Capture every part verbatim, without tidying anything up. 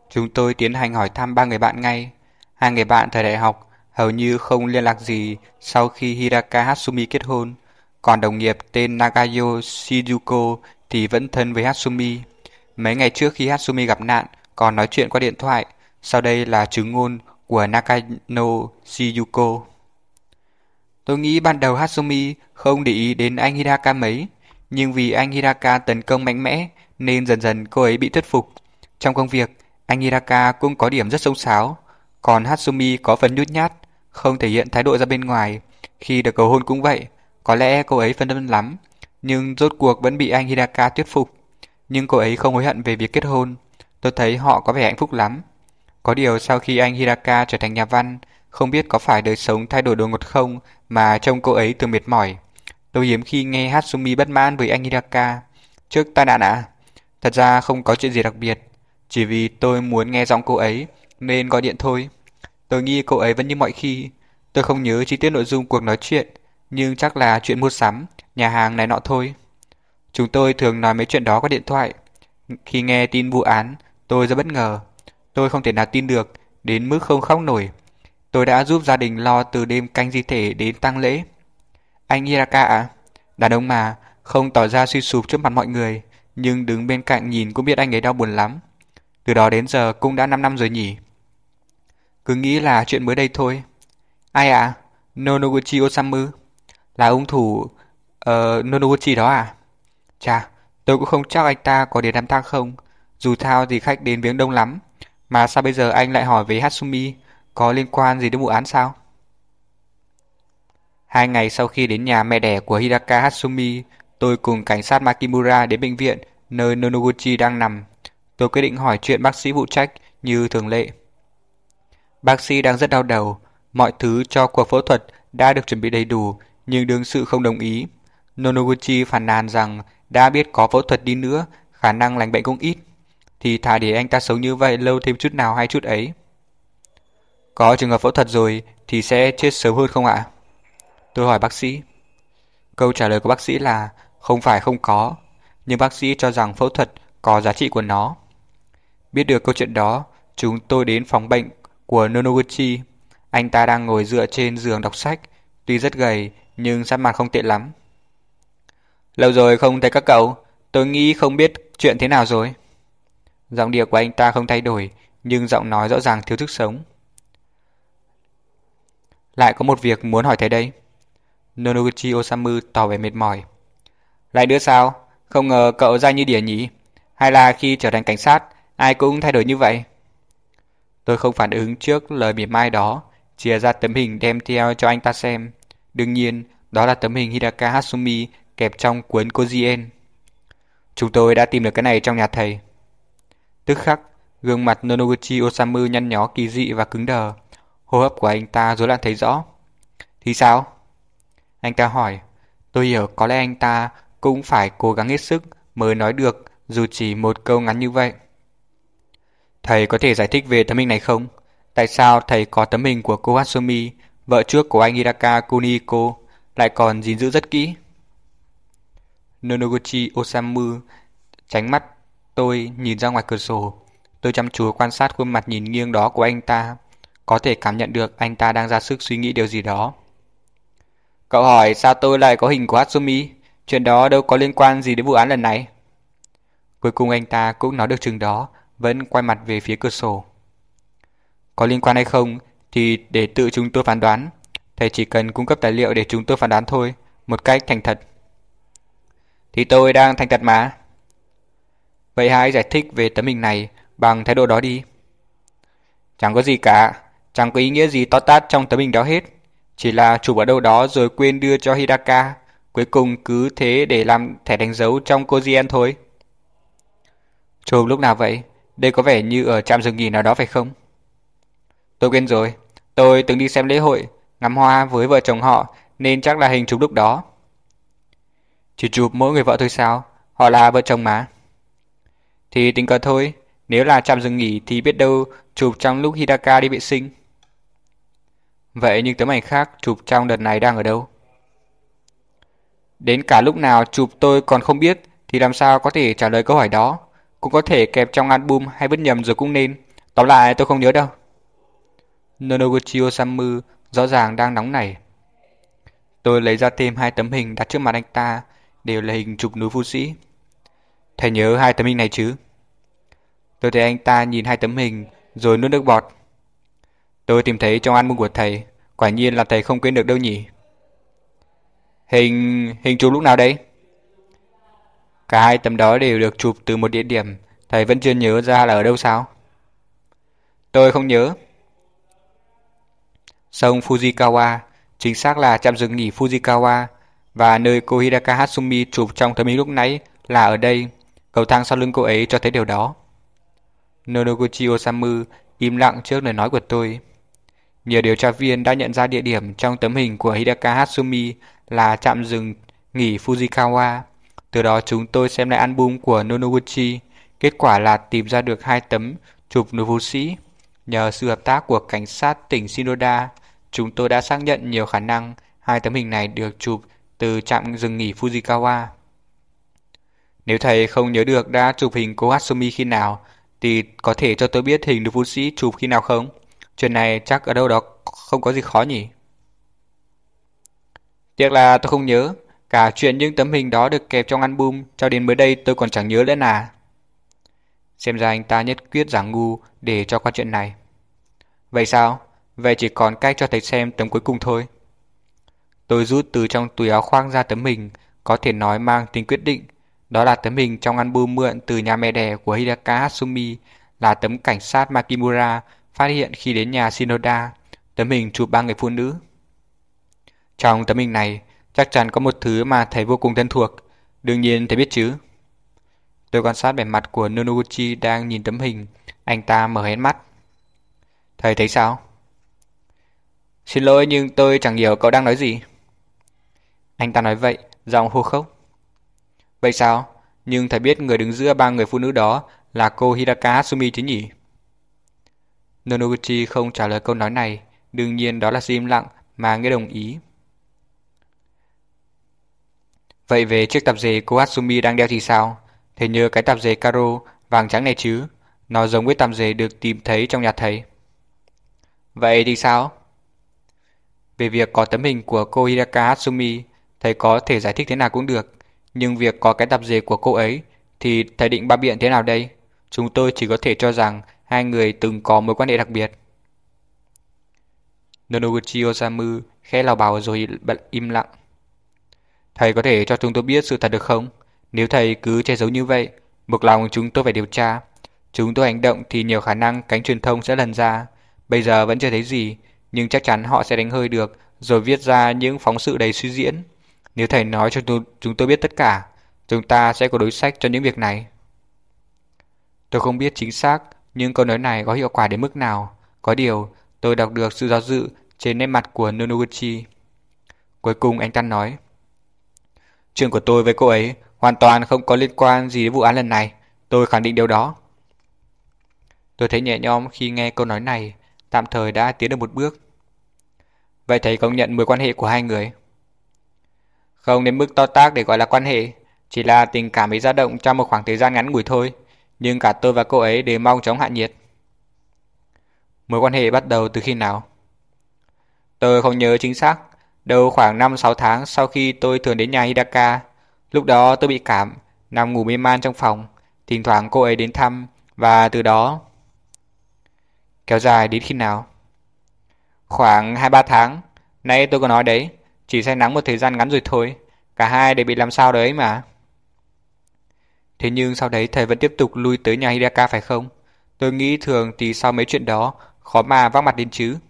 Chúng tôi tiến hành hỏi thăm ba người bạn ngay. Hai người bạn thời đại học hầu như không liên lạc gì sau khi Hiraka Hatsumi kết hôn, còn đồng nghiệp tên Nagayo Shizuko thì vẫn thân với Hatsumi. Mấy ngày trước khi Hatsumi gặp nạn còn nói chuyện qua điện thoại. Sau đây là chứng ngôn của Nakano Shizuko. Tôi nghĩ ban đầu Hatsumi không để ý đến anh Hiraka mấy, nhưng vì anh Hiraka tấn công mạnh mẽ nên dần dần cô ấy bị thuyết phục. Trong công việc, anh Hiraka cũng có điểm rất xông xáo, còn Hatsumi có phần nhút nhát, không thể hiện thái độ ra bên ngoài. Khi được cầu hôn cũng vậy, có lẽ cô ấy phân vân lắm, nhưng rốt cuộc vẫn bị anh Hiraka thuyết phục. Nhưng cô ấy không hối hận về việc kết hôn. Tôi thấy họ có vẻ hạnh phúc lắm. Có điều sau khi anh Hiraka trở thành nhà văn, không biết có phải đời sống thay đổi đột ngột không mà trông cô ấy thường mệt mỏi. Tôi hiếm khi nghe Hatsumi bất mãn với anh Hiraka. Trước tai nạn à? Thật ra không có chuyện gì đặc biệt, chỉ vì tôi muốn nghe giọng cô ấy nên gọi điện thôi. Tôi nghĩ cô ấy vẫn như mọi khi. Tôi không nhớ chi tiết nội dung cuộc nói chuyện, nhưng chắc là chuyện mua sắm, nhà hàng này nọ thôi. Chúng tôi thường nói mấy chuyện đó qua điện thoại. Khi nghe tin vụ án, tôi rất bất ngờ. Tôi không thể nào tin được, đến mức không khóc nổi. Tôi đã giúp gia đình lo từ đêm canh di thể đến tang lễ. Anh Hiraka à? Đàn ông mà, không tỏ ra suy sụp trước mặt mọi người, nhưng đứng bên cạnh nhìn cũng biết anh ấy đau buồn lắm. Từ đó đến giờ cũng đã 5 năm rồi nhỉ. Cứ nghĩ là chuyện mới đây thôi. Ai à? Nonoguchi Osamu. Là ông thủ uh, Nonoguchi đó à? Chà, tôi cũng không chắc anh ta có đến đám tang không. Dù thao thì khách đến viếng đông lắm. Mà sao bây giờ anh lại hỏi về Hatsumi? Có liên quan gì đến vụ án sao? Hai ngày sau khi đến nhà mẹ đẻ của Hidaka Hatsumi, tôi cùng cảnh sát Makimura đến bệnh viện nơi Nonoguchi đang nằm. Tôi quyết định hỏi chuyện bác sĩ phụ trách như thường lệ. Bác sĩ đang rất đau đầu. Mọi thứ cho cuộc phẫu thuật đã được chuẩn bị đầy đủ, nhưng đương sự không đồng ý. Nonoguchi phàn nàn rằng đã biết có phẫu thuật đi nữa, khả năng lành bệnh cũng ít, thì thà để anh ta sống như vậy lâu thêm chút nào hay chút ấy. Có trường hợp phẫu thuật rồi thì sẽ chết sớm hơn không ạ? Tôi hỏi bác sĩ. Câu trả lời của bác sĩ là không phải không có, nhưng bác sĩ cho rằng phẫu thuật có giá trị của nó. Biết được câu chuyện đó, chúng tôi đến phòng bệnh của Nonoguchi. Anh ta đang ngồi dựa trên giường đọc sách, tuy rất gầy nhưng sắc mặt không tệ lắm. Lâu rồi không thấy các cậu, tôi nghĩ không biết chuyện thế nào rồi. Giọng điệu của anh ta không thay đổi, nhưng giọng nói rõ ràng thiếu sức sống. Lại có một việc muốn hỏi thầy đây. Nonoguchi Osamu tỏ vẻ mệt mỏi. Lại nữa sao? Không ngờ cậu ra như đỉa nhỉ? Hay là khi trở thành cảnh sát, ai cũng thay đổi như vậy? Tôi không phản ứng trước lời mỉa mai đó, chia ra tấm hình đem theo cho anh ta xem. Đương nhiên, đó là tấm hình Hidaka Hatsumi kẹp trong cuốn Kojien. Chúng tôi đã tìm được cái này trong nhà thầy. Tức khắc, gương mặt Nonoguchi Osamu nhăn nhó kỳ dị và cứng đờ. Hô hấp của anh ta rối loạn thấy rõ. Thì sao? Anh ta hỏi. Tôi hiểu có lẽ anh ta cũng phải cố gắng hết sức mới nói được dù chỉ một câu ngắn như vậy. Thầy có thể giải thích về tấm hình này không? Tại sao thầy có tấm hình của cô Hatsumi, vợ trước của anh Hidaka Kunihiko, lại còn gìn giữ rất kỹ? Nonoguchi Osamu tránh mắt tôi nhìn ra ngoài cửa sổ. Tôi chăm chú quan sát khuôn mặt nhìn nghiêng đó của anh ta. Có thể cảm nhận được anh ta đang ra sức suy nghĩ điều gì đó. Cậu hỏi sao tôi lại có hình của Hatsumi? Chuyện đó đâu có liên quan gì đến vụ án lần này. Cuối cùng anh ta cũng nói được chừng đó, vẫn quay mặt về phía cửa sổ. Có liên quan hay không thì để tự chúng tôi phán đoán. Thầy chỉ cần cung cấp tài liệu để chúng tôi phán đoán thôi, một cách thành thật. Thì tôi đang thành thật mà. Vậy hãy giải thích về tấm hình này bằng thái độ đó đi. Chẳng có gì cả, chẳng có ý nghĩa gì to tát trong tấm hình đó hết. Chỉ là chụp ở đâu đó rồi quên đưa cho Hidaka, cuối cùng cứ thế để làm thẻ đánh dấu trong Kojien thôi. Chụp lúc nào vậy? Đây có vẻ như ở trạm dừng nghỉ nào đó phải không? Tôi quên rồi, tôi từng đi xem lễ hội, ngắm hoa với vợ chồng họ, nên chắc là hình chụp lúc đó. Chỉ chụp mỗi người vợ thôi sao? Họ là vợ chồng mà. Thì tình cờ thôi, nếu là trạm dừng nghỉ thì biết đâu chụp trong lúc Hidaka đi vệ sinh. Vậy nhưng tấm ảnh khác chụp trong đợt này đang ở đâu? Đến cả lúc nào chụp tôi còn không biết thì làm sao có thể trả lời câu hỏi đó. Cũng có thể kẹp trong album hay vứt nhầm rồi cũng nên. Tóm lại tôi không nhớ đâu. Nonoguchi Osamu rõ ràng đang nóng nảy. Tôi lấy ra thêm hai tấm hình đặt trước mặt anh ta, đều là hình chụp núi Fuji. Thầy nhớ hai tấm hình này chứ? Tôi thấy anh ta nhìn hai tấm hình rồi nuốt nước bọt. Tôi tìm thấy trong album của thầy, quả nhiên là thầy không quên được đâu nhỉ. Hình... hình chụp lúc nào đấy? Cả hai tấm đó đều được chụp từ một địa điểm, thầy vẫn chưa nhớ ra là ở đâu sao? Tôi không nhớ. Sông Fujikawa, chính xác là trạm dừng nghỉ Fujikawa, và nơi cô Hidaka Hatsumi chụp trong tấm hình lúc nãy là ở đây. Cầu thang sau lưng cô ấy cho thấy điều đó. Nonoguchi Osamu im lặng trước lời nói của tôi. Nhiều điều tra viên đã nhận ra địa điểm trong tấm hình của Hidaka Hatsumi là trạm dừng nghỉ Fujikawa. Từ đó chúng tôi xem lại album của Nonoguchi. Kết quả là tìm ra được hai tấm chụp núi Phú Sĩ. Nhờ sự hợp tác của cảnh sát tỉnh Shinoda, chúng tôi đã xác nhận nhiều khả năng hai tấm hình này được chụp từ trạm dừng nghỉ Fujikawa. Nếu thầy không nhớ được đã chụp hình cô Hatsumi khi nào, thì có thể cho tôi biết hình được Phú Sĩ chụp khi nào không? Chuyện này chắc ở đâu đó không có gì khó nhỉ? Tiếc là tôi không nhớ. Cả chuyện những tấm hình đó được kẹp trong album cho đến mới đây tôi còn chẳng nhớ nữa nà. Xem ra anh ta nhất quyết giả ngu để cho qua chuyện này. Vậy sao? Vậy chỉ còn cách cho thầy xem tấm cuối cùng thôi. Tôi rút từ trong túi áo khoác ra tấm hình có thể nói mang tính quyết định. Đó là tấm hình trong album mượn từ nhà mẹ đẻ của Hidaka Hatsumi, là tấm cảnh sát Makimura phát hiện khi đến nhà Shinoda, tấm hình chụp ba người phụ nữ. Trong tấm hình này, chắc chắn có một thứ mà thầy vô cùng thân thuộc, đương nhiên thầy biết chứ. Tôi quan sát vẻ mặt của Nonoguchi đang nhìn tấm hình, anh ta mở hết mắt. Thầy thấy sao? Xin lỗi nhưng tôi chẳng hiểu cậu đang nói gì. Anh ta nói vậy, giọng hô khốc. Vậy sao? Nhưng thầy biết người đứng giữa ba người phụ nữ đó là cô Hidaka Hatsumi chứ nhỉ? Nonoguchi không trả lời câu nói này, đương nhiên đó là sự im lặng mà nghĩa đồng ý. Vậy về chiếc tạp dề cô Hatsumi đang đeo thì sao? Thầy nhớ cái tạp dề caro vàng trắng này chứ? Nó giống với tạp dề được tìm thấy trong nhà thầy. Vậy thì sao? Về việc có tấm hình của cô Hidaka Hatsumi, thầy có thể giải thích thế nào cũng được. Nhưng việc có cái tạp dề của cô ấy thì thầy định bác biện thế nào đây? Chúng tôi chỉ có thể cho rằng hai người từng có mối quan hệ đặc biệt. Nonoguchi Osamu khẽ lào bảo rồi im lặng. Thầy có thể cho chúng tôi biết sự thật được không? Nếu thầy cứ che giấu như vậy, buộc lòng chúng tôi phải điều tra. Chúng tôi hành động thì nhiều khả năng cánh truyền thông sẽ lần ra. Bây giờ vẫn chưa thấy gì, nhưng chắc chắn họ sẽ đánh hơi được rồi viết ra những phóng sự đầy suy diễn. Nếu thầy nói cho chúng tôi biết tất cả, chúng ta sẽ có đối sách cho những việc này. Tôi không biết chính xác, nhưng câu nói này có hiệu quả đến mức nào. Có điều, tôi đọc được sự do dự trên nét mặt của Nonoguchi. Cuối cùng anh ta nói. Chuyện của tôi với cô ấy hoàn toàn không có liên quan gì đến vụ án lần này. Tôi khẳng định điều đó. Tôi thấy nhẹ nhõm khi nghe câu nói này, tạm thời đã tiến được một bước. Vậy thầy công nhận mối quan hệ của hai người? Không đến mức to tát để gọi là quan hệ, chỉ là tình cảm bị dao động trong một khoảng thời gian ngắn ngủi thôi. Nhưng cả tôi và cô ấy đều mong chóng hạ nhiệt. Mối quan hệ bắt đầu từ khi nào? Tôi không nhớ chính xác. Đâu khoảng năm sáu tháng sau khi tôi thường đến nhà Hidaka. Lúc đó tôi bị cảm, nằm ngủ mê man trong phòng. Thỉnh thoảng cô ấy đến thăm, và từ đó... Kéo dài đến khi nào? Khoảng hai ba tháng. Nãy tôi có nói đấy, chỉ say nắng một thời gian ngắn rồi thôi. Cả hai đều bị làm sao đấy mà. Thế nhưng sau đấy thầy vẫn tiếp tục lui tới nhà Hidaka phải không? Tôi nghĩ thường thì sau mấy chuyện đó, khó mà vác mặt đến chứ.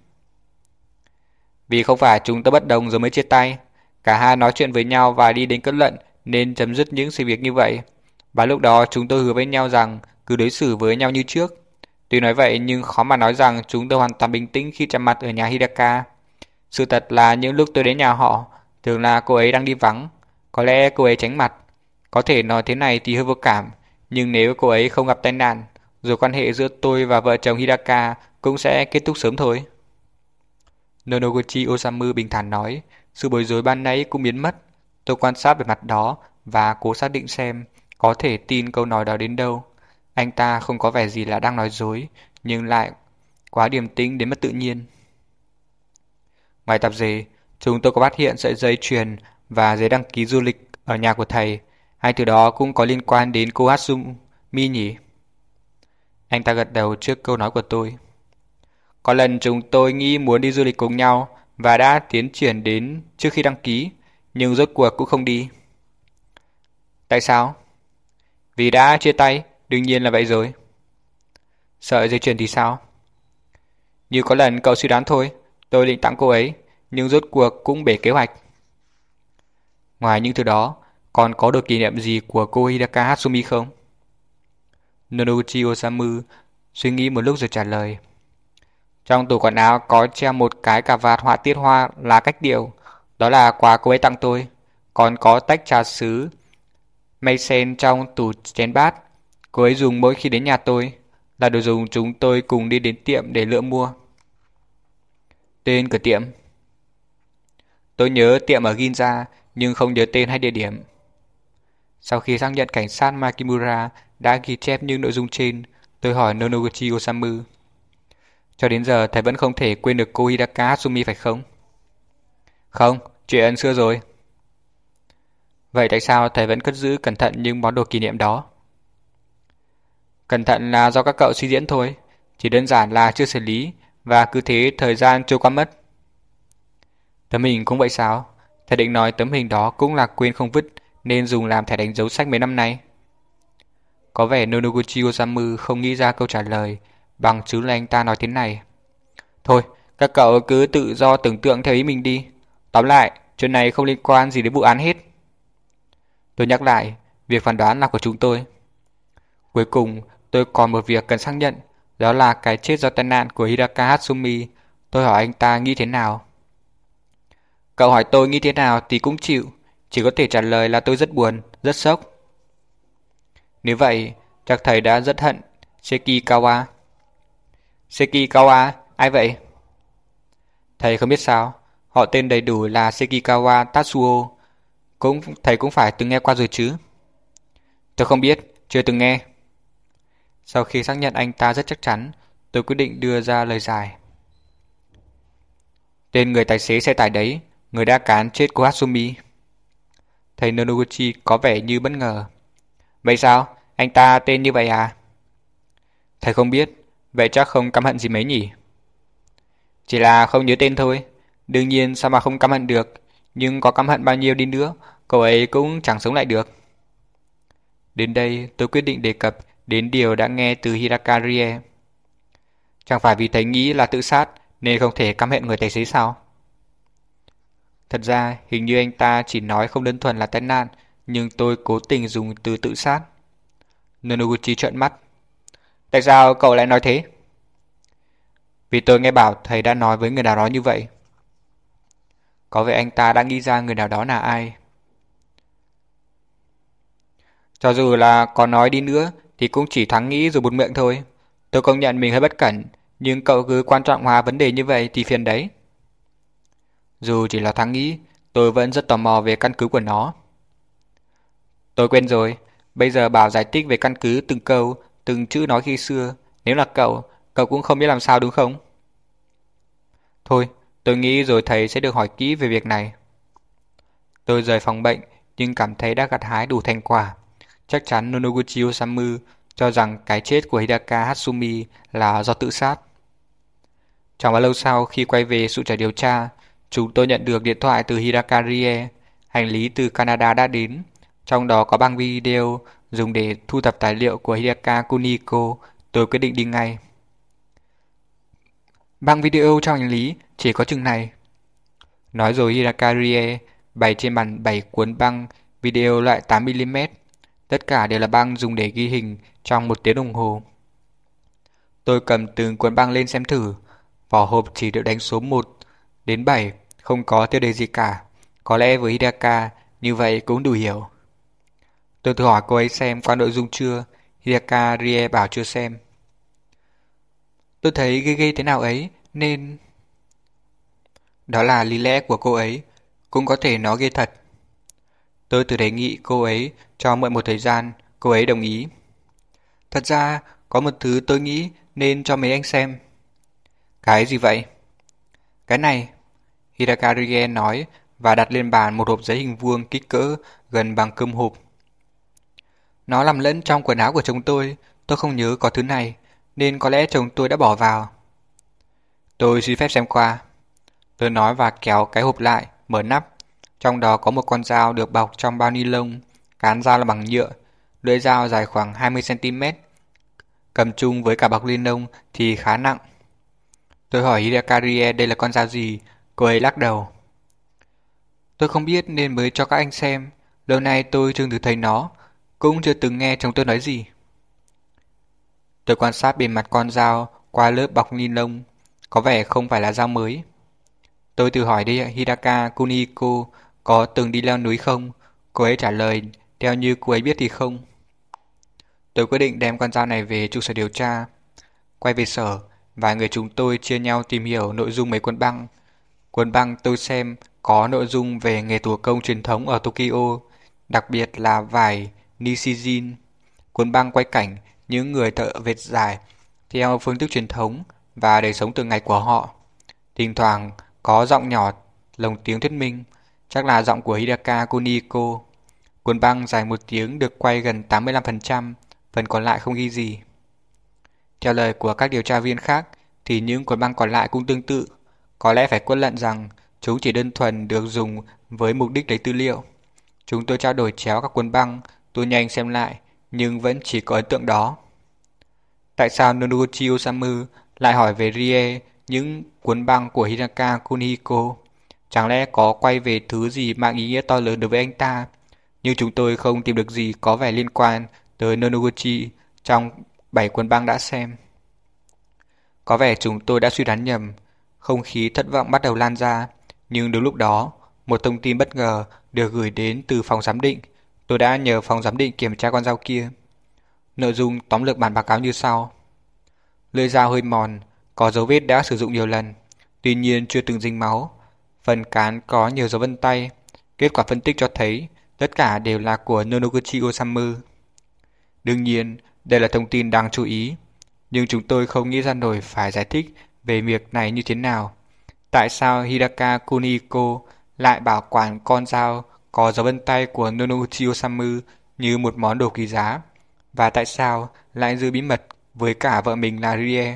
Vì không phải chúng tôi bất đồng rồi mới chia tay. Cả hai nói chuyện với nhau và đi đến kết luận nên chấm dứt những sự việc như vậy. Và lúc đó chúng tôi hứa với nhau rằng cứ đối xử với nhau như trước. Tuy nói vậy nhưng khó mà nói rằng chúng tôi hoàn toàn bình tĩnh khi chạm mặt ở nhà Hidaka. Sự thật là những lúc tôi đến nhà họ, thường là cô ấy đang đi vắng. Có lẽ cô ấy tránh mặt. Có thể nói thế này thì hơi vô cảm, nhưng nếu cô ấy không gặp tai nạn, rồi quan hệ giữa tôi và vợ chồng Hidaka cũng sẽ kết thúc sớm thôi. Nonoguchi Osamu bình thản nói, sự bối rối ban nãy cũng biến mất. Tôi quan sát về mặt đó và cố xác định xem có thể tin câu nói đó đến đâu. Anh ta không có vẻ gì là đang nói dối, nhưng lại quá điềm tĩnh đến mất tự nhiên. Ngoài tạp dề, chúng tôi có phát hiện sợi dây chuyền và giấy đăng ký du lịch ở nhà của thầy. Hai thứ đó cũng có liên quan đến cô Hatsumi nhỉ? Anh ta gật đầu trước câu nói của tôi. Có lần chúng tôi nghĩ muốn đi du lịch cùng nhau và đã tiến triển đến trước khi đăng ký, nhưng rốt cuộc cũng không đi. Tại sao? Vì đã chia tay, đương nhiên là vậy rồi. Sợi dây chuyền thì sao? Như có lần cậu suy đoán thôi, tôi định tặng cô ấy, nhưng rốt cuộc cũng bể kế hoạch. Ngoài những thứ đó, còn có đồ kỷ niệm gì của cô Hidaka Hatsumi không? Noguchi Osamu suy nghĩ một lúc rồi trả lời. Trong tủ quần áo có treo một cái cà vạt họa tiết hoa lá cách điệu, đó là quà cô ấy tặng tôi. Còn có tách trà sứ mây sen trong tủ chén bát, cô ấy dùng mỗi khi đến nhà tôi, là đồ dùng chúng tôi cùng đi đến tiệm để lựa mua. Tên cửa tiệm? Tôi nhớ tiệm ở Ginza, nhưng không nhớ tên hay địa điểm. Sau khi xác nhận cảnh sát Makimura đã ghi chép những nội dung trên, tôi hỏi Noguchi Osamu. Cho đến giờ thầy vẫn không thể quên được cô Hidaka Hatsumi phải không? Không, chuyện xưa rồi. Vậy tại sao thầy vẫn cất giữ cẩn thận những món đồ kỷ niệm đó? Cẩn thận là do các cậu suy diễn thôi, chỉ đơn giản là chưa xử lý và cứ thế thời gian trôi qua mất. Tấm hình cũng vậy sao? Thầy định nói tấm hình đó cũng là quên không vứt nên dùng làm thẻ đánh dấu sách mấy năm nay. Có vẻ Noguchi Osamu không nghĩ ra câu trả lời, bằng chứng là anh ta nói thế này. Thôi, các cậu cứ tự do tưởng tượng theo ý mình đi. Tóm lại, chuyện này không liên quan gì đến vụ án hết. Tôi nhắc lại, việc phán đoán là của chúng tôi. Cuối cùng, tôi còn một việc cần xác nhận, đó là cái chết do tai nạn của Hidaka Hatsumi. Tôi hỏi anh ta nghĩ thế nào. Cậu hỏi tôi nghĩ thế nào thì cũng chịu, chỉ có thể trả lời là tôi rất buồn, rất sốc. Nếu vậy, chắc thầy đã rất hận Sekikawa. Sekikawa, ai vậy? Thầy không biết sao, họ tên đầy đủ là Sekikawa Tatsuo. Cũng thầy cũng phải từng nghe qua rồi chứ. Tôi không biết, chưa từng nghe. Sau khi xác nhận anh ta rất chắc chắn, tôi quyết định đưa ra lời giải. Tên người tài xế xe tải đấy, người đã cán chết cô Hatsumi. Thầy Noguchi có vẻ như bất ngờ. Vậy sao? Anh ta tên như vậy à? Thầy không biết, vậy chắc không căm hận gì mấy nhỉ? Chỉ là không nhớ tên thôi. Đương nhiên sao mà không căm hận được, nhưng có căm hận bao nhiêu đi nữa, cậu ấy cũng chẳng sống lại được. Đến đây tôi quyết định đề cập đến điều đã nghe từ Hidaka Rie. Chẳng phải vì thầy nghĩ là tự sát nên không thể căm hận người tài xế sao? Thật ra hình như anh ta chỉ nói không đơn thuần là tai nạn, nhưng tôi cố tình dùng từ tự sát. Noguchi trợn mắt. Tại sao cậu lại nói thế? Vì tôi nghe bảo thầy đã nói với người nào đó như vậy. Có vẻ anh ta đã nghĩ ra người nào đó là ai. Cho dù là có nói đi nữa thì cũng chỉ thoáng nghĩ rồi buột miệng thôi. Tôi công nhận mình hơi bất cẩn, nhưng cậu cứ quan trọng hóa vấn đề như vậy thì phiền đấy. Dù chỉ là thoáng nghĩ, tôi vẫn rất tò mò về căn cứ của nó. Tôi quên rồi, bây giờ bảo giải thích về căn cứ từng câu, từng chữ nói khi xưa. Nếu là cậu, cậu cũng không biết làm sao đúng không? Thôi, tôi nghĩ rồi thầy sẽ được hỏi kỹ về việc này. Tôi rời phòng bệnh, nhưng cảm thấy đã gặt hái đủ thành quả. Chắc chắn Noguchi Osamu cho rằng cái chết của Hidaka Hatsumi là do tự sát. Chẳng bao lâu sau khi quay về trụ sở điều tra, chúng tôi nhận được điện thoại từ Hidaka Rie. Hành lý từ Canada đã đến, trong đó có băng video dùng để thu thập tài liệu của Hidaka Kuniko. Tôi quyết định đi ngay. Băng video trong hành lý chỉ có chừng này. Nói rồi Hidaka Rie bày trên bàn bảy cuốn băng video loại tám mi li mét. Tất cả đều là băng dùng để ghi hình trong một tiếng đồng hồ. Tôi cầm từng cuốn băng lên xem thử. Vỏ hộp chỉ được đánh số một đến bảy, không có tiêu đề gì cả. Có lẽ với Hidaka như vậy cũng đủ hiểu. Tôi thử hỏi cô ấy xem qua nội dung chưa. Hidaka Rie bảo chưa xem. Tôi thấy ghê ghê thế nào ấy nên... Đó là lý lẽ của cô ấy. Cũng có thể nó ghê thật. Tôi thử đề nghị cô ấy cho mượn một thời gian. Cô ấy đồng ý. Thật ra có một thứ tôi nghĩ nên cho mấy anh xem. Cái gì vậy? Cái này, Hidaka Rie nói và đặt lên bàn một hộp giấy hình vuông kích cỡ gần bằng cơm hộp. Nó nằm lẫn trong quần áo của chồng tôi, tôi không nhớ có thứ này, nên có lẽ chồng tôi đã bỏ vào. Tôi xin phép xem qua. Tôi nói và kéo cái hộp lại, mở nắp. Trong đó có một con dao được bọc trong bao ni lông, cán dao là bằng nhựa, lưỡi dao dài khoảng hai mươi xăng-ti-mét. Cầm chung với cả bọc ni lông thì khá nặng. Tôi hỏi Hidaka Rie đây là con dao gì, cô ấy lắc đầu. Tôi không biết nên mới cho các anh xem, lâu nay tôi chưa từng thấy nó, cũng chưa từng nghe chồng tôi nói gì. Tôi quan sát bề mặt con dao qua lớp bọc ni lông, có vẻ không phải là dao mới. Tôi tự hỏi đi Hidaka Kunihiko có từng đi leo núi không, cô ấy trả lời theo như cô ấy biết thì không. Tôi quyết định đem con dao này về trụ sở điều tra. Quay về sở, vài người chúng tôi chia nhau tìm hiểu nội dung mấy cuốn băng. Cuốn băng tôi xem có nội dung về nghề thủ công truyền thống ở Tokyo, đặc biệt là vải Nishijin. Cuốn băng quay cảnh những người thợ vệt dài theo phương thức truyền thống và đời sống thường ngày của họ. Thỉnh thoảng có giọng nhỏ lồng tiếng thuyết minh, chắc là giọng của Hidaka Kunihiko. Cuốn băng dài một tiếng được quay gần tám mươi lăm phần trăm, phần còn lại không ghi gì. Theo lời của các điều tra viên khác thì những cuốn băng còn lại cũng tương tự. Có lẽ phải quân lận rằng chúng chỉ đơn thuần được dùng với mục đích lấy tư liệu. Chúng tôi trao đổi chéo các cuốn băng, tôi nhanh xem lại, nhưng vẫn chỉ có ấn tượng đó. Tại sao Noguchi Osamu lại hỏi về Rie những cuốn băng của Hidaka Kunihiko? Chẳng lẽ có quay về thứ gì mang ý nghĩa to lớn đối với anh ta? Nhưng chúng tôi không tìm được gì có vẻ liên quan tới Noguchi trong bảy cuốn băng đã xem. Có vẻ chúng tôi đã suy đoán nhầm. Không khí thất vọng bắt đầu lan ra. Nhưng đúng lúc đó, một thông tin bất ngờ được gửi đến từ phòng giám định. Tôi đã nhờ phòng giám định kiểm tra con dao kia. Nội dung tóm lược bản báo cáo như sau. Lưỡi dao hơi mòn, có dấu vết đã sử dụng nhiều lần, tuy nhiên chưa từng dính máu. Phần cán có nhiều dấu vân tay. Kết quả phân tích cho thấy tất cả đều là của Noguchi Osamu. Đương nhiên, đây là thông tin đáng chú ý, nhưng chúng tôi không nghĩ ra nổi phải giải thích về việc này như thế nào. Tại sao Hidaka Kunihiko lại bảo quản con dao có dấu vân tay của Noguchi Osamu như một món đồ quý giá? Và tại sao lại giữ bí mật với cả vợ mình là Rie?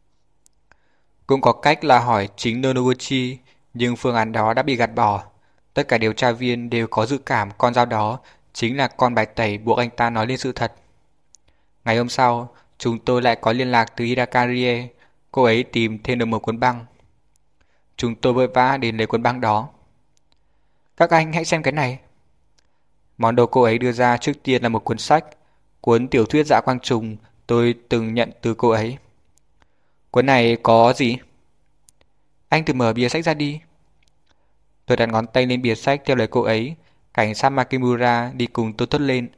Cũng có cách là hỏi chính Noguchi, nhưng phương án đó đã bị gạt bỏ. Tất cả điều tra viên đều có dự cảm con dao đó chính là con bài tẩy buộc anh ta nói lên sự thật. Ngày hôm sau, chúng tôi lại có liên lạc từ Hidaka Rie. Cô ấy tìm thêm được một cuốn băng. Chúng tôi vội vã đến lấy cuốn băng đó. Các anh hãy xem cái này. Món đồ cô ấy đưa ra trước tiên là một cuốn sách, cuốn tiểu thuyết Dã Quang Trùng tôi từng nhận từ cô ấy. Cuốn này có gì? Anh thử mở bìa sách ra đi. Tôi đặt ngón tay lên bìa sách theo lời cô ấy. Cảnh sát Makimura đi cùng tôi thốt lên.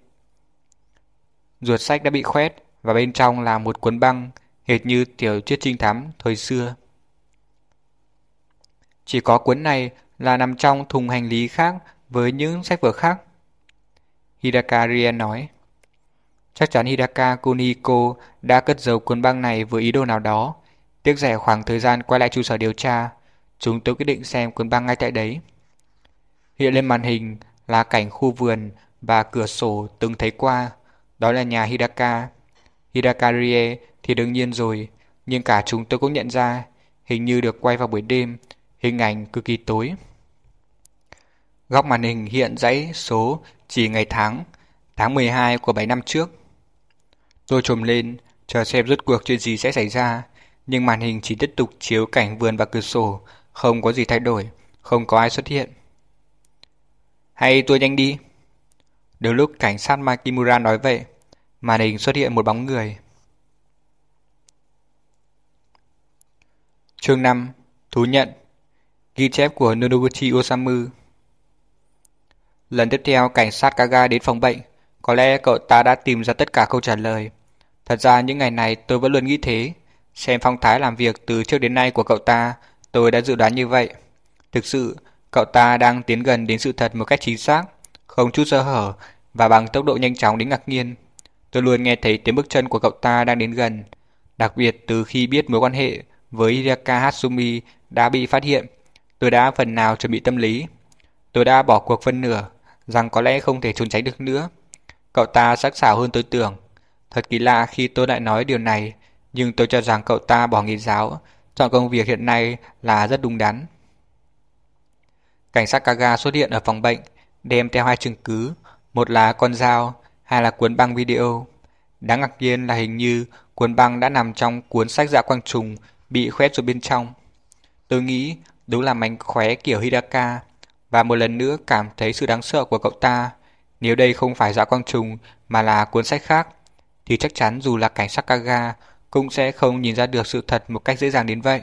Ruột sách đã bị khoét và bên trong là một cuốn băng, hệt như tiểu thuyết trinh thám thời xưa. Chỉ có cuốn này là nằm trong thùng hành lý khác với những sách vở khác. Hidaka Rie nói. Chắc chắn Hidaka Kunihiko đã cất giấu cuốn băng này với ý đồ nào đó. Tiếc rẻ khoảng thời gian quay lại trụ sở điều tra. Chúng tôi quyết định xem cuốn băng ngay tại đấy. Hiện lên màn hình là cảnh khu vườn và cửa sổ từng thấy qua. Đó là nhà Hidaka. Hidaka Rie thì đương nhiên rồi, nhưng cả chúng tôi cũng nhận ra hình như được quay vào buổi đêm, hình ảnh cực kỳ tối. Góc màn hình hiện dãy số chỉ ngày tháng, tháng mười hai của bảy năm trước. Tôi trồm lên, chờ xem rốt cuộc chuyện gì sẽ xảy ra, nhưng màn hình chỉ tiếp tục chiếu cảnh vườn và cửa sổ, không có gì thay đổi, không có ai xuất hiện. Hay tôi nhanh đi. Đến lúc cảnh sát Makimura nói vậy, màn hình xuất hiện một bóng người. Chương năm. Thú nhận. Ghi chép của Noguchi Osamu. Lần tiếp theo cảnh sát Kaga đến phòng bệnh. Có lẽ cậu ta đã tìm ra tất cả câu trả lời. Thật ra những ngày này tôi vẫn luôn nghĩ thế. Xem phong thái làm việc từ trước đến nay của cậu ta, tôi đã dự đoán như vậy. Thực sự, cậu ta đang tiến gần đến sự thật một cách chính xác, không chút sơ hở và bằng tốc độ nhanh chóng đến ngạc nhiên. Tôi luôn nghe thấy tiếng bước chân của cậu ta đang đến gần. Đặc biệt từ khi biết mối quan hệ với Hidaka Hatsumi đã bị phát hiện, tôi đã phần nào chuẩn bị tâm lý. Tôi đã bỏ cuộc phân nửa, rằng có lẽ không thể trốn tránh được nữa. Cậu ta sắc sảo hơn tôi tưởng. Thật kỳ lạ khi tôi lại nói điều này, nhưng tôi cho rằng cậu ta bỏ nghề giáo, chọn công việc hiện nay là rất đúng đắn. Cảnh sát Kaga xuất hiện ở phòng bệnh, đem theo hai chứng cứ, một là con dao, hai là cuốn băng video. Đáng ngạc nhiên là hình như cuốn băng đã nằm trong cuốn sách Dạ Quang Trùng, bị khoét xuống bên trong. Tôi nghĩ đúng là mánh khóe kiểu Hidaka, và một lần nữa cảm thấy sự đáng sợ của cậu ta. Nếu đây không phải Dạ Quang Trùng mà là cuốn sách khác, thì chắc chắn dù là cảnh sát Kaga cũng sẽ không nhìn ra được sự thật một cách dễ dàng đến vậy.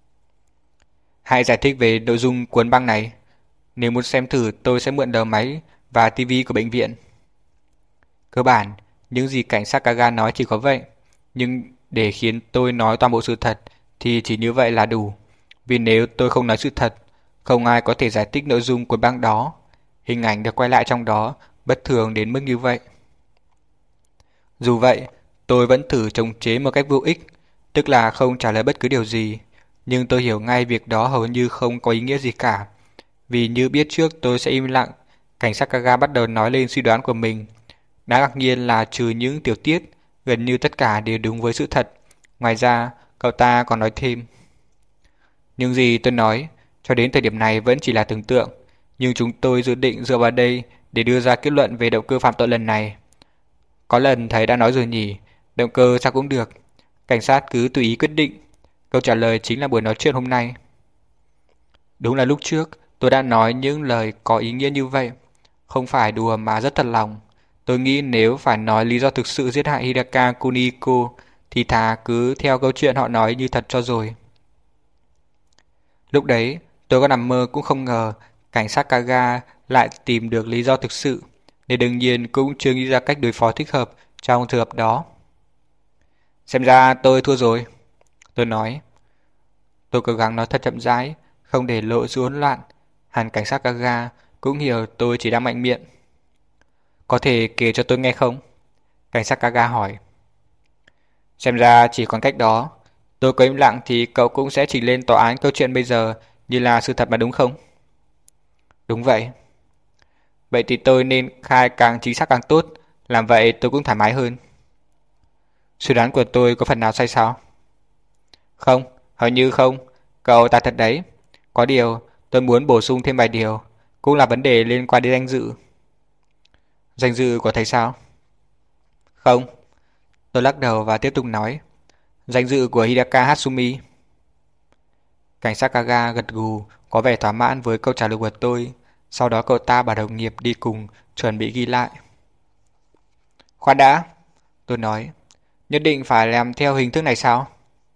Hãy giải thích về nội dung cuốn băng này. Nếu muốn xem thử, tôi sẽ mượn đầu máy và tivi của bệnh viện. Cơ bản, những gì cảnh sát Kaga nói chỉ có vậy. Nhưng để khiến tôi nói toàn bộ sự thật thì chỉ như vậy là đủ. Vì nếu tôi không nói sự thật, không ai có thể giải thích nội dung cuốn băng đó. Hình ảnh được quay lại trong đó bất thường đến mức như vậy. Dù vậy, tôi vẫn thử chống chế một cách vô ích, tức là không trả lời bất cứ điều gì. Nhưng tôi hiểu ngay việc đó hầu như không có ý nghĩa gì cả. Vì như biết trước tôi sẽ im lặng, cảnh sát Kaga bắt đầu nói lên suy đoán của mình. Đáng ngạc nhiên là trừ những tiểu tiết, gần như tất cả đều đúng với sự thật. Ngoài ra, cậu ta còn nói thêm. Những gì tôi nói, cho đến thời điểm này vẫn chỉ là tưởng tượng, nhưng chúng tôi dự định dựa vào đây để đưa ra kết luận về động cơ phạm tội lần này. Có lần thầy đã nói rồi nhỉ, động cơ sao cũng được. Cảnh sát cứ tùy ý quyết định. Câu trả lời chính là buổi nói chuyện hôm nay. Đúng là lúc trước, tôi đã nói những lời có ý nghĩa như vậy. Không phải đùa mà rất thật lòng. Tôi nghĩ nếu phải nói lý do thực sự giết hại Hidaka Kunihiko thì thà cứ theo câu chuyện họ nói như thật cho rồi. Lúc đấy, tôi có nằm mơ cũng không ngờ cảnh sát Kaga lại tìm được lý do thực sự, nên đương nhiên cũng chưa nghĩ ra cách đối phó thích hợp trong trường hợp đó. Xem ra tôi thua rồi, tôi nói. Tôi cố gắng nói thật chậm rãi, không để lộ sự hỗn loạn. Hẳn cảnh sát Kaga cũng hiểu tôi chỉ đang mạnh miệng. Có thể kể cho tôi nghe không? Cảnh sát Kaga hỏi. Xem ra chỉ còn cách đó. Tôi có im lặng thì cậu cũng sẽ trình lên tòa án câu chuyện bây giờ như là sự thật mà đúng không? Đúng vậy. Vậy thì tôi nên khai càng chính xác càng tốt. Làm vậy tôi cũng thoải mái hơn. Suy đoán của tôi có phần nào sai sao? Không, hầu như không. Cậu ta thật đấy. Có điều, tôi muốn bổ sung thêm vài điều. Cũng là vấn đề liên quan đến danh dự. Danh dự của thầy sao? Không. Tôi lắc đầu và tiếp tục nói. Danh dự của Hidaka Hatsumi. Cảnh sát Kaga gật gù, có vẻ thỏa mãn với câu trả lời của tôi. Sau đó cậu ta bảo đồng nghiệp đi cùng, chuẩn bị ghi lại. Khoan đã, tôi nói. Nhất định phải làm theo hình thức này sao?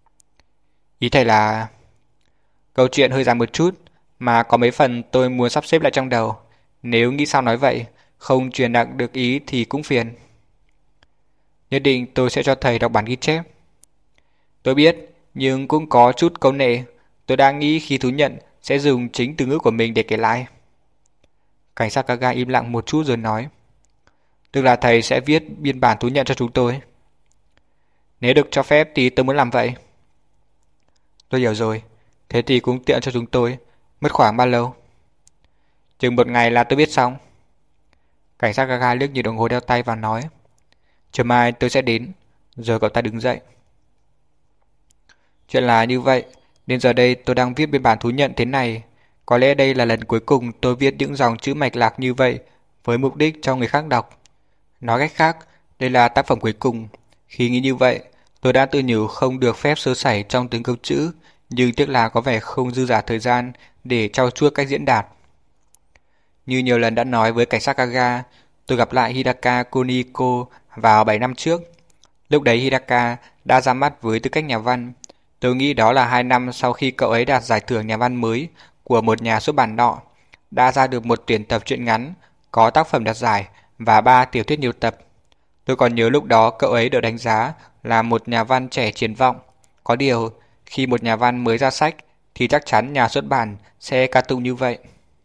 Ý thầy là... Câu chuyện hơi dài một chút, mà có mấy phần tôi muốn sắp xếp lại trong đầu. Nếu nghĩ sao nói vậy, không truyền đạt được ý thì cũng phiền. Nhất định tôi sẽ cho thầy đọc bản ghi chép. Tôi biết, nhưng cũng có chút câu nệ. Tôi đang nghĩ khi thú nhận sẽ dùng chính từ ngữ của mình để kể lại. Cảnh sát Kaga im lặng một chút rồi nói. Tức là thầy sẽ viết biên bản thú nhận cho chúng tôi. Nếu được cho phép thì tôi muốn làm vậy. Tôi hiểu rồi. Thế thì cũng tiện cho chúng tôi. Mất khoảng bao lâu? Chừng một ngày là tôi viết xong. Cảnh sát Kaga liếc nhìn đồng hồ đeo tay và nói. Chiều mai tôi sẽ đến. Rồi cậu ta đứng dậy. Chuyện là như vậy, nên giờ đây tôi đang viết biên bản thú nhận thế này. Có lẽ đây là lần cuối cùng tôi viết những dòng chữ mạch lạc như vậy với mục đích cho người khác đọc. Nói cách khác, đây là tác phẩm cuối cùng. Khi nghĩ như vậy, tôi đã tự nhủ không được phép sơ sẩy trong từng câu chữ, nhưng tiếc là có vẻ không dư dả thời gian để trau chuốt cách diễn đạt. Như nhiều lần đã nói với cảnh sát Kaga, tôi gặp lại Hidaka Kunihiko vào bảy năm trước. Lúc đấy Hidaka đã ra mắt với tư cách nhà văn. Tôi nghĩ đó là hai năm sau khi cậu ấy đạt giải thưởng nhà văn mới của một nhà xuất bản nọ, đã ra được một tuyển tập truyện ngắn, có tác phẩm đạt giải và ba tiểu thuyết nhiều tập. Tôi còn nhớ lúc đó cậu ấy được đánh giá là một nhà văn trẻ triển vọng. Có điều, khi một nhà văn mới ra sách thì chắc chắn nhà xuất bản sẽ ca tụng như vậy.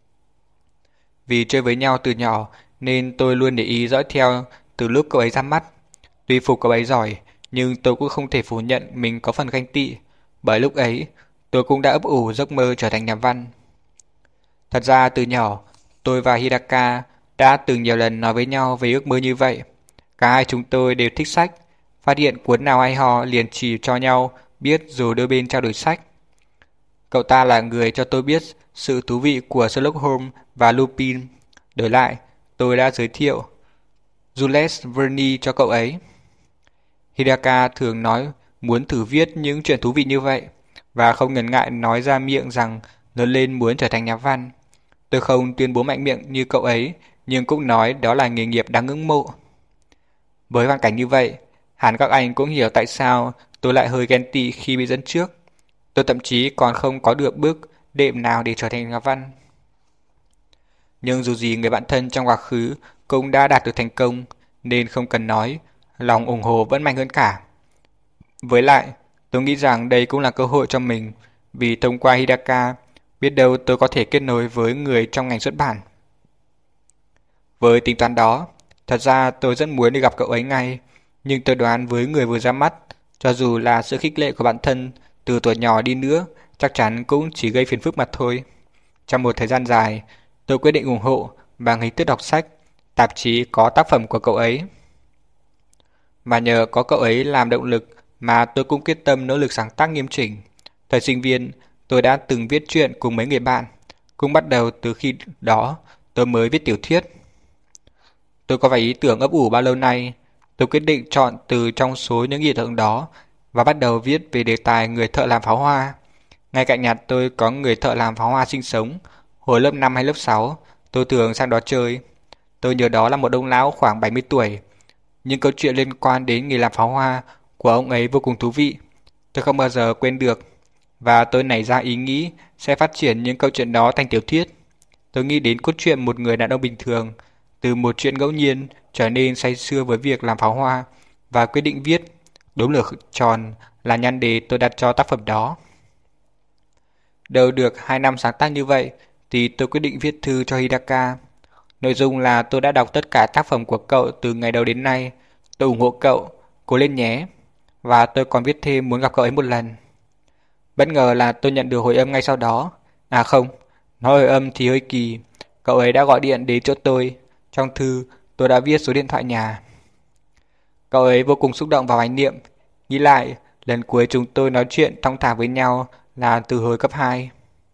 Vì chơi với nhau từ nhỏ nên tôi luôn để ý dõi theo từ lúc cậu ấy ra mắt. Tuy phục cậu ấy giỏi, nhưng tôi cũng không thể phủ nhận mình có phần ganh tị, bởi lúc ấy tôi cũng đã ấp ủ giấc mơ trở thành nhà văn. Thật ra từ nhỏ, tôi và Hidaka đã từng nhiều lần nói với nhau về ước mơ như vậy. Cả hai chúng tôi đều thích sách, phát hiện cuốn nào hay ho liền chỉ cho nhau biết rồi đôi bên trao đổi sách. Cậu ta là người cho tôi biết sự thú vị của Sherlock Holmes và Lupin. Đổi lại, tôi đã giới thiệu Jules Verne cho cậu ấy. Hidaka thường nói muốn thử viết những chuyện thú vị như vậy, và không ngần ngại nói ra miệng rằng lớn lên muốn trở thành nhà văn. Tôi không tuyên bố mạnh miệng như cậu ấy, nhưng cũng nói đó là nghề nghiệp đáng ngưỡng mộ. Với hoàn cảnh như vậy, hẳn các anh cũng hiểu tại sao tôi lại hơi ghen tị khi bị dẫn trước. Tôi thậm chí còn không có được bước đệm nào để trở thành nhà văn. Nhưng dù gì người bạn thân trong quá khứ cũng đã đạt được thành công, nên không cần nói, lòng ủng hộ vẫn mạnh hơn cả. Với lại, tôi nghĩ rằng đây cũng là cơ hội cho mình, vì thông qua Hidaka, biết đâu tôi có thể kết nối với người trong ngành xuất bản. Với tính toán đó, thật ra tôi rất muốn đi gặp cậu ấy ngay, nhưng tôi đoán với người vừa ra mắt, cho dù là sự khích lệ của bản thân từ tuổi nhỏ đi nữa, chắc chắn cũng chỉ gây phiền phức mà thôi. Trong một thời gian dài, tôi quyết định ủng hộ bằng hình thức đọc sách, tạp chí có tác phẩm của cậu ấy. Và nhờ có cậu ấy làm động lực mà tôi cũng quyết tâm nỗ lực sáng tác nghiêm chỉnh. Thời sinh viên, tôi đã từng viết truyện cùng mấy người bạn. Cũng bắt đầu từ khi đó, tôi mới viết tiểu thuyết. Tôi có vài ý tưởng ấp ủ bao lâu nay. Tôi quyết định chọn từ trong số những ý tưởng đó và bắt đầu viết về đề tài người thợ làm pháo hoa. Ngay cạnh nhà tôi có người thợ làm pháo hoa sinh sống. Hồi lớp năm hay lớp sáu, tôi thường sang đó chơi. Tôi nhớ đó là một ông lão khoảng bảy mươi tuổi. Những câu chuyện liên quan đến nghề làm pháo hoa của ông ấy vô cùng thú vị. Tôi không bao giờ quên được. Và tôi nảy ra ý nghĩ sẽ phát triển những câu chuyện đó thành tiểu thuyết. Tôi nghĩ đến cốt truyện một người đàn ông bình thường, từ một chuyện ngẫu nhiên trở nên say sưa với việc làm pháo hoa, và quyết định viết. Đốm lửa tròn là nhan đề tôi đặt cho tác phẩm đó. Đâu được hai năm sáng tác như vậy thì tôi quyết định viết thư cho Hidaka. Nội dung là tôi đã đọc tất cả tác phẩm của cậu từ ngày đầu đến nay. Tôi ủng hộ cậu, cố lên nhé. Và tôi còn viết thêm muốn gặp cậu ấy một lần. Bất ngờ là tôi nhận được hồi âm ngay sau đó. À không, nói hồi âm thì hơi kỳ. Cậu ấy đã gọi điện đến chỗ tôi. Trong thư, tôi đã viết số điện thoại nhà. Cậu ấy vô cùng xúc động và hoài niệm. Nghĩ lại, lần cuối chúng tôi nói chuyện thong thả với nhau là từ hồi cấp hai.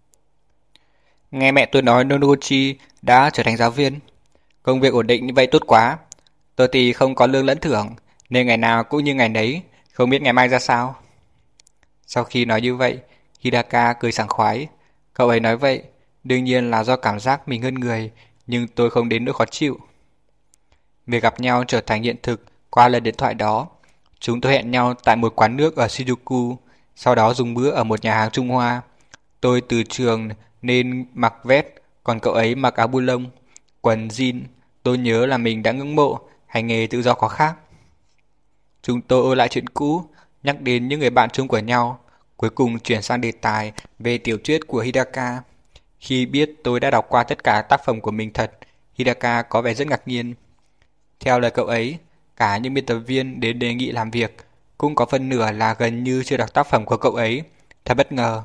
Nghe mẹ tôi nói Noguchi đã trở thành giáo viên. Công việc ổn định như vậy tốt quá. Tôi thì không có lương lẫn thưởng, nên ngày nào cũng như ngày nấy, không biết ngày mai ra sao. Sau khi nói như vậy, Hidaka cười sảng khoái. Cậu ấy nói vậy, đương nhiên là do cảm giác mình hơn người, nhưng tôi không đến nỗi khó chịu. Việc gặp nhau trở thành hiện thực qua lần điện thoại đó. Chúng tôi hẹn nhau tại một quán nước ở Shinjuku, sau đó dùng bữa ở một nhà hàng Trung Hoa. Tôi từ trường nên mặc vest, còn cậu ấy mặc áo bu lông, quần jean. Tôi nhớ là mình đã ngưỡng mộ hành nghề tự do có khác. Chúng tôi ôn lại chuyện cũ, nhắc đến những người bạn chung của nhau, cuối cùng chuyển sang đề tài về tiểu thuyết của Hidaka. Khi biết tôi đã đọc qua tất cả tác phẩm của mình thật, Hidaka có vẻ rất ngạc nhiên. Theo lời cậu ấy, cả những biên tập viên đến đề nghị làm việc cũng có phần nửa là gần như chưa đọc tác phẩm của cậu ấy. Thật bất ngờ.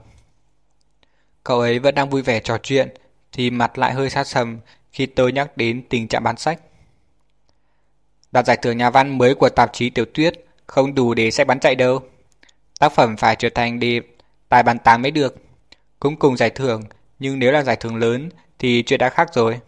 Cậu ấy vẫn đang vui vẻ trò chuyện thì mặt lại hơi sát sầm khi tôi nhắc đến tình trạng bán sách. Đạt giải thưởng nhà văn mới của tạp chí tiểu thuyết không đủ để sách bán chạy đâu. Tác phẩm phải trở thành đề tài bàn tán mới được. Cũng cùng giải thưởng, nhưng nếu là giải thưởng lớn thì chuyện đã khác rồi.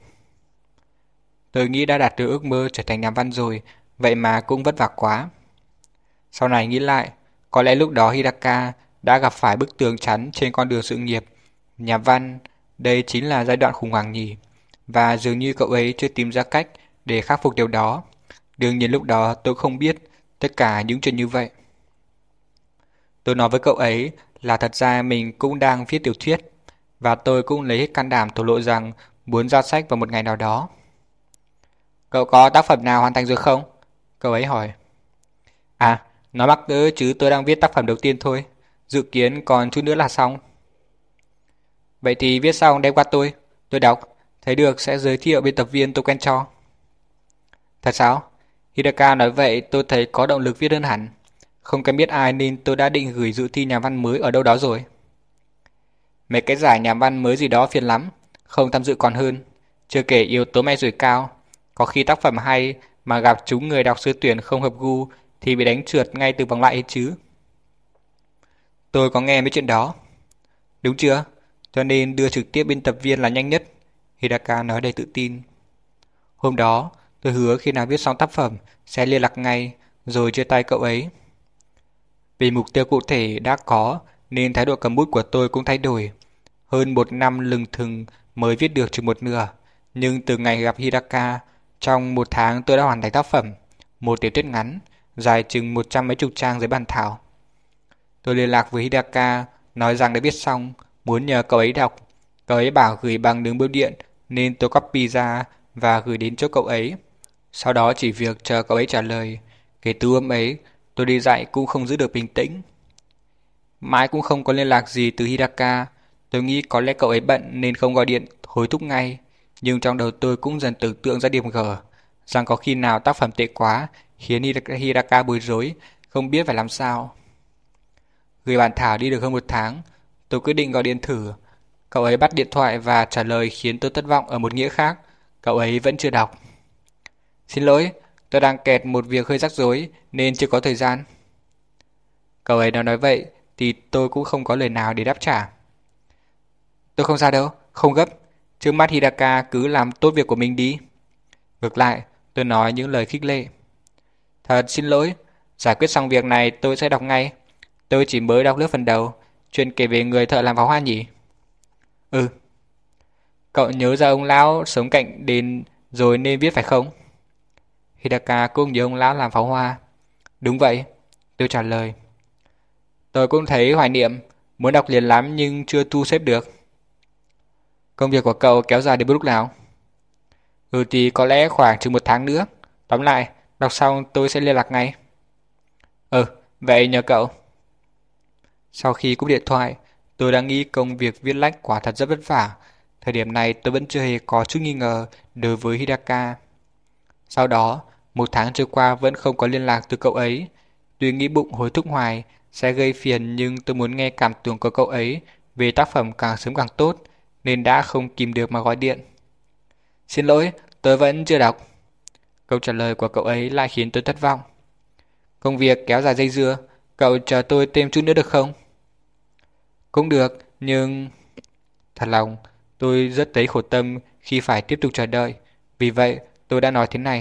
Tôi nghĩ đã đạt được ước mơ trở thành nhà văn rồi, vậy mà cũng vất vả quá. Sau này nghĩ lại, có lẽ lúc đó Hidaka đã gặp phải bức tường chắn trên con đường sự nghiệp. Nhà văn, đây chính là giai đoạn khủng hoảng nhỉ. Và dường như cậu ấy chưa tìm ra cách để khắc phục điều đó. Đương nhiên lúc đó tôi không biết tất cả những chuyện như vậy. Tôi nói với cậu ấy là thật ra mình cũng đang viết tiểu thuyết, và tôi cũng lấy hết can đảm thổ lộ rằng muốn ra sách vào một ngày nào đó. Cậu có tác phẩm nào hoàn thành rồi không? Cậu ấy hỏi. À, nói mắc cỡ chứ tôi đang viết tác phẩm đầu tiên thôi. Dự kiến còn chút nữa là xong. Vậy thì viết xong đem qua tôi. Tôi đọc, thấy được sẽ giới thiệu biên tập viên tôi quen cho. Thật sao? Hidaka nói vậy tôi thấy có động lực viết hơn hẳn. không cần biết ai nên tôi đã định gửi dự thi nhà văn mới ở đâu đó rồi. Mấy cái giải nhà văn mới gì đó phiền lắm, không tham dự còn hơn. Chưa kể yếu tố may rủi cao, có khi tác phẩm hay mà gặp chúng người đọc sơ tuyển không hợp gu thì bị đánh trượt ngay từ vòng loại ấy chứ. Tôi có nghe mấy chuyện đó. Đúng chưa? Cho nên đưa trực tiếp biên tập viên là nhanh nhất, Hidaka nói đầy tự tin. Hôm đó, tôi hứa khi nào viết xong tác phẩm sẽ liên lạc ngay, rồi chia tay cậu ấy. Vì mục tiêu cụ thể đã có, nên thái độ cầm bút của tôi cũng thay đổi. Hơn một năm lừng thừng mới viết được chừng một nửa, nhưng từ ngày gặp Hidaka, trong một tháng tôi đã hoàn thành tác phẩm, một tiểu thuyết ngắn, dài chừng một trăm mấy chục trang giấy bàn thảo. Tôi liên lạc với Hidaka, nói rằng đã viết xong, muốn nhờ cậu ấy đọc. Cậu ấy bảo gửi bằng đường bưu điện, nên tôi copy ra và gửi đến cho cậu ấy. Sau đó chỉ việc chờ cậu ấy trả lời. Kể từ hôm ấy, tôi đi dạy cũng không giữ được bình tĩnh. Mãi cũng không có liên lạc gì từ Hidaka. Tôi nghĩ có lẽ cậu ấy bận nên không gọi điện hối thúc ngay. Nhưng trong đầu tôi cũng dần tưởng tượng ra điểm gở, rằng có khi nào tác phẩm tệ quá khiến Hidaka bối rối, không biết phải làm sao. Gửi bản thảo đi được hơn một tháng, tôi quyết định gọi điện thử. Cậu ấy bắt điện thoại và trả lời khiến tôi thất vọng ở một nghĩa khác. Cậu ấy vẫn chưa đọc. Xin lỗi, tôi đang kẹt một việc hơi rắc rối nên chưa có thời gian. Cậu ấy nói nói vậy thì tôi cũng không có lời nào để đáp trả. Tôi không sao đâu, không gấp. Trước mắt Hidaka cứ làm tốt việc của mình đi. Ngược lại, tôi nói những lời khích lệ. Thật xin lỗi, giải quyết xong việc này tôi sẽ đọc ngay. Tôi chỉ mới đọc lướt phần đầu, chuyện kể về người thợ làm pháo hoa nhỉ? Ừ. Cậu nhớ ra ông lão sống cạnh đền rồi nên viết phải không? Hidaka cũng nhớ ông lão làm pháo hoa. Đúng vậy, tôi trả lời. Tôi cũng thấy hoài niệm, muốn đọc liền lắm nhưng chưa thu xếp được. Công việc của cậu kéo dài đến lúc nào? Ừ thì có lẽ khoảng chừng một tháng nữa. Tóm lại, đọc xong tôi sẽ liên lạc ngay. Ừ, vậy nhờ cậu. Sau khi cúp điện thoại, tôi đã nghĩ công việc viết lách quả thật rất vất vả. Thời điểm này tôi vẫn chưa hề có chút nghi ngờ đối với Hidaka. Sau đó, một tháng trôi qua vẫn không có liên lạc từ cậu ấy. Tuy nghĩ bụng hối thúc hoài sẽ gây phiền nhưng tôi muốn nghe cảm tưởng của cậu ấy về tác phẩm càng sớm càng tốt, nên đã không kìm được mà gọi điện. Xin lỗi, tôi vẫn chưa đọc. Câu trả lời của cậu ấy lại khiến tôi thất vọng. Công việc kéo dài dây dưa, cậu chờ tôi thêm chút nữa được không? Cũng được, nhưng... Thật lòng, tôi rất thấy khổ tâm khi phải tiếp tục chờ đợi. Vì vậy, tôi đã nói thế này.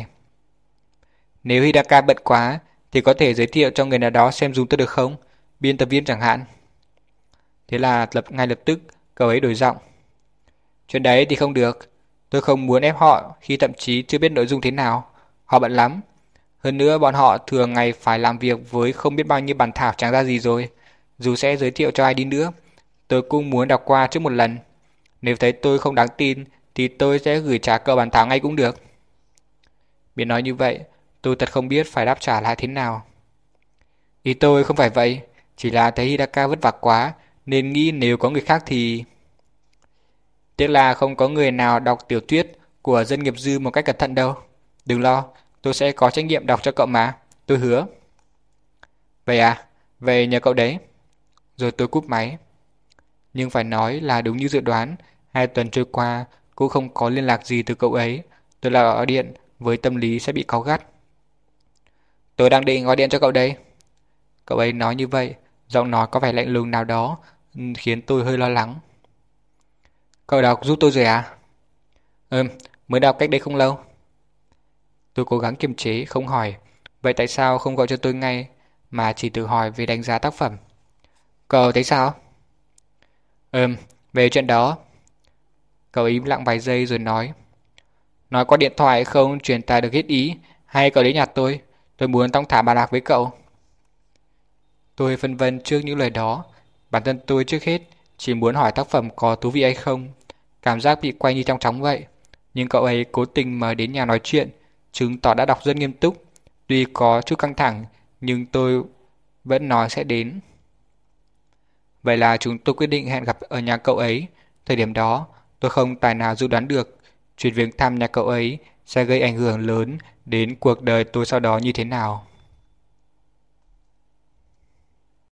Nếu Hidaka bận quá, thì có thể giới thiệu cho người nào đó xem dùng tôi được không? Biên tập viên chẳng hạn. Thế là lập ngay lập tức, cậu ấy đổi giọng. Chuyện đấy thì không được. Tôi không muốn ép họ khi thậm chí chưa biết nội dung thế nào. Họ bận lắm. Hơn nữa bọn họ thường ngày phải làm việc với không biết bao nhiêu bản thảo chẳng ra gì rồi. Dù sẽ giới thiệu cho ai đi nữa, tôi cũng muốn đọc qua trước một lần. Nếu thấy tôi không đáng tin thì tôi sẽ gửi trả cậu bản thảo ngay cũng được. Biết nói như vậy, tôi thật không biết phải đáp trả lại thế nào. Ý tôi không phải vậy, chỉ là thấy Hidaka vất vả quá nên nghĩ nếu có người khác thì... Tiếc là không có người nào đọc tiểu thuyết của dân nghiệp dư một cách cẩn thận đâu. Đừng lo, tôi sẽ có trách nhiệm đọc cho cậu mà, tôi hứa. Vậy à, vậy nhờ cậu đấy. Rồi tôi cúp máy. Nhưng phải nói là đúng như dự đoán, hai tuần trôi qua cũng không có liên lạc gì từ cậu ấy. Tôi lại gọi điện với tâm lý sẽ bị cáu gắt. Tôi đang định gọi điện cho cậu đây. Cậu ấy nói như vậy, giọng nói có vẻ lạnh lùng nào đó, khiến tôi hơi lo lắng. Cậu đọc giúp tôi rồi à? Ừm, mới đọc cách đây không lâu. Tôi cố gắng kiềm chế, không hỏi. Vậy tại sao không gọi cho tôi ngay, mà chỉ tự hỏi về đánh giá tác phẩm? Cậu thấy sao? Ừm, về chuyện đó. Cậu im lặng vài giây rồi nói. Nói qua điện thoại không truyền tải được hết ý, hay cậu đến nhà tôi? Tôi muốn thong thả bàn bạc với cậu. Tôi phân vân trước những lời đó. Bản thân tôi trước hết chỉ muốn hỏi tác phẩm có thú vị hay không. Cảm giác bị quay như trong chóng vậy. Nhưng cậu ấy cố tình mời đến nhà nói chuyện, chứng tỏ đã đọc rất nghiêm túc. Tuy có chút căng thẳng, nhưng tôi vẫn nói sẽ đến. Vậy là chúng tôi quyết định hẹn gặp ở nhà cậu ấy. Thời điểm đó, tôi không tài nào dự đoán được chuyện việc thăm nhà cậu ấy sẽ gây ảnh hưởng lớn đến cuộc đời tôi sau đó như thế nào.